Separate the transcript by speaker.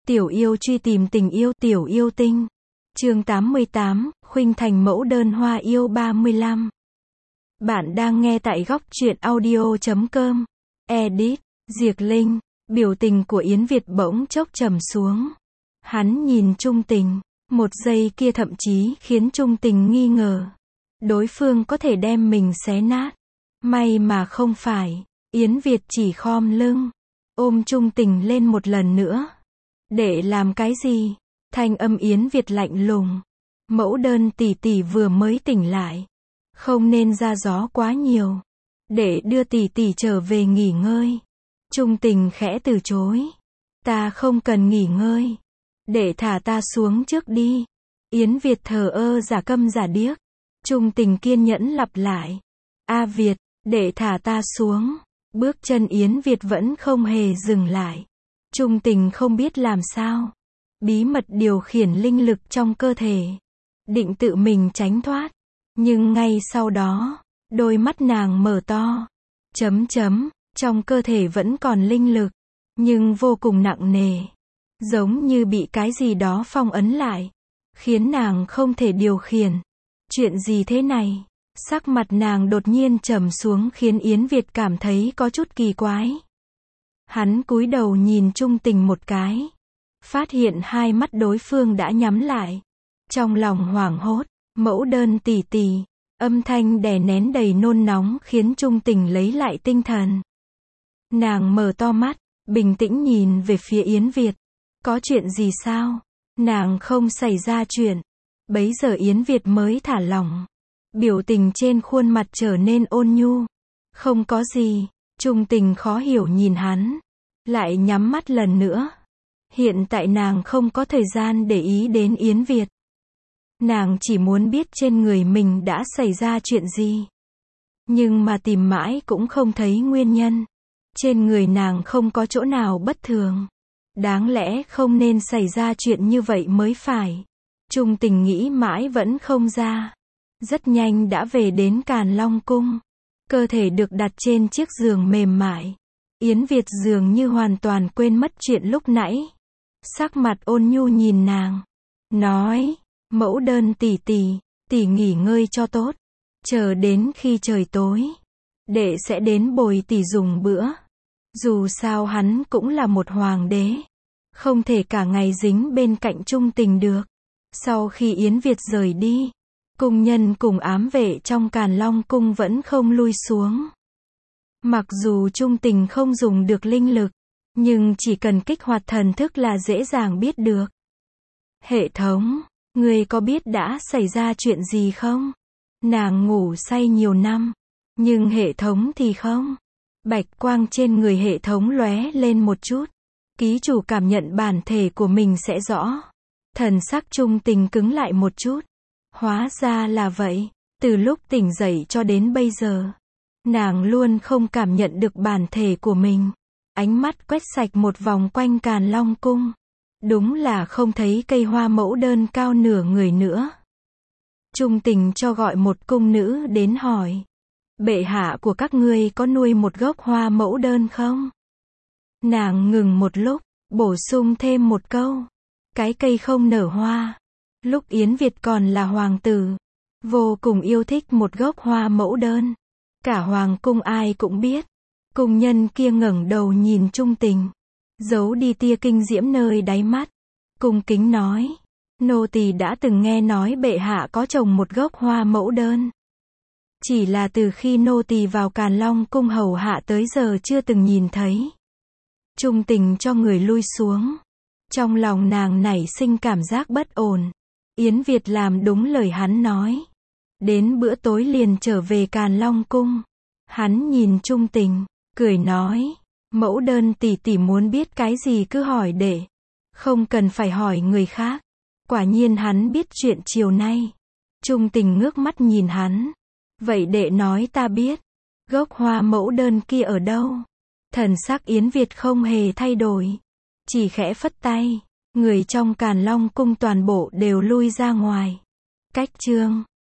Speaker 1: Tiểu yêu truy tìm tình yêu, tiểu yêu tinh. Chương 88, Khuynh Thành mẫu đơn hoa yêu 35. Bạn đang nghe tại góc truyện audio.com. Edit, Diệc Linh. Biểu tình của Yến Việt bỗng chốc trầm xuống. Hắn nhìn Trung Tình, một giây kia thậm chí khiến Trung Tình nghi ngờ. Đối phương có thể đem mình xé nát. May mà không phải. Yến Việt chỉ khom lưng, ôm Trung Tình lên một lần nữa. Để làm cái gì? Thanh âm Yến Việt lạnh lùng. Mẫu đơn tỷ tỷ vừa mới tỉnh lại. Không nên ra gió quá nhiều. Để đưa tỷ tỷ trở về nghỉ ngơi. Trung Tình khẽ từ chối. Ta không cần nghỉ ngơi. Để thả ta xuống trước đi. Yến Việt thờ ơ giả câm giả điếc. Trung Tình kiên nhẫn lặp lại. A Việt, để thả ta xuống. Bước chân Yến Việt vẫn không hề dừng lại. Trung Tình không biết làm sao. Bí mật điều khiển linh lực trong cơ thể. Định tự mình tránh thoát. Nhưng ngay sau đó, đôi mắt nàng mở to. Trong cơ thể vẫn còn linh lực. Nhưng vô cùng nặng nề. Giống như bị cái gì đó phong ấn lại. Khiến nàng không thể điều khiển. Chuyện gì thế này? Sắc mặt nàng đột nhiên trầm xuống khiến Yến Việt cảm thấy có chút kỳ quái. Hắn cúi đầu nhìn Trung Tình một cái. Phát hiện hai mắt đối phương đã nhắm lại. Trong lòng hoảng hốt, mẫu đơn tỷ tỷ. Âm thanh đè nén đầy nôn nóng khiến Trung Tình lấy lại tinh thần. Nàng mở to mắt, bình tĩnh nhìn về phía Yến Việt. Có chuyện gì sao? Nàng không xảy ra chuyện. Bấy giờ Yến Việt mới thả lỏng. Biểu tình trên khuôn mặt trở nên ôn nhu. Không có gì. Trung Tình khó hiểu nhìn hắn. Lại nhắm mắt lần nữa. Hiện tại nàng không có thời gian để ý đến Yến Việt. Nàng chỉ muốn biết trên người mình đã xảy ra chuyện gì. Nhưng mà tìm mãi cũng không thấy nguyên nhân. Trên người nàng không có chỗ nào bất thường. Đáng lẽ không nên xảy ra chuyện như vậy mới phải. Trung Tình nghĩ mãi vẫn không ra. Rất nhanh đã về đến Càn Long Cung. Cơ thể được đặt trên chiếc giường mềm mại. Yến Việt dường như hoàn toàn quên mất chuyện lúc nãy. Sắc mặt ôn nhu nhìn nàng. Nói, mẫu đơn tỷ tỷ nghỉ ngơi cho tốt. Chờ đến khi trời tối. Đệ sẽ đến bồi tỷ dùng bữa. Dù sao hắn cũng là một hoàng đế. Không thể cả ngày dính bên cạnh Trung Tình được. Sau khi Yến Việt rời đi. Cung nhân cùng ám vệ trong Càn Long Cung vẫn không lui xuống. Mặc dù Trung Tình không dùng được linh lực, nhưng chỉ cần kích hoạt thần thức là dễ dàng biết được. Hệ thống, người có biết đã xảy ra chuyện gì không? Nàng ngủ say nhiều năm, nhưng hệ thống thì không. Bạch quang trên người hệ thống lóe lên một chút. Ký chủ cảm nhận bản thể của mình sẽ rõ. Thần sắc Trung Tình cứng lại một chút. Hóa ra là vậy. Từ lúc tỉnh dậy cho đến bây giờ, nàng luôn không cảm nhận được bản thể của mình. Ánh mắt quét sạch một vòng quanh Càn Long Cung. Đúng là không thấy cây hoa mẫu đơn cao nửa người nữa. Trung Tình cho gọi một cung nữ đến hỏi. Bệ hạ của các ngươi có nuôi một gốc hoa mẫu đơn không? Nàng ngừng một lúc, bổ sung thêm một câu. Cái cây không nở hoa. Lúc Yến Việt còn là hoàng tử, vô cùng yêu thích một gốc hoa mẫu đơn. Cả hoàng cung ai cũng biết. Cung nhân kia ngẩng đầu nhìn Trung Tình, giấu đi tia kinh diễm nơi đáy mắt. Cung kính nói, nô tỳ đã từng nghe nói bệ hạ có trồng một gốc hoa mẫu đơn. Chỉ là từ khi nô tỳ vào Càn Long Cung hầu hạ tới giờ chưa từng nhìn thấy. Trung Tình cho người lui xuống. Trong lòng nàng nảy sinh cảm giác bất ổn. Yến Việt làm đúng lời hắn nói. Đến bữa tối liền trở về Càn Long Cung. Hắn nhìn Trung Tình, cười nói. Mẫu đơn tỷ tỷ muốn biết cái gì cứ hỏi đệ. Không cần phải hỏi người khác. Quả nhiên hắn biết chuyện chiều nay. Trung Tình ngước mắt nhìn hắn. Vậy đệ nói ta biết. Gốc hoa mẫu đơn kia ở đâu? Thần sắc Yến Việt không hề thay đổi. Chỉ khẽ phất tay. Người trong Càn Long Cung toàn bộ đều lui ra ngoài. Cách chương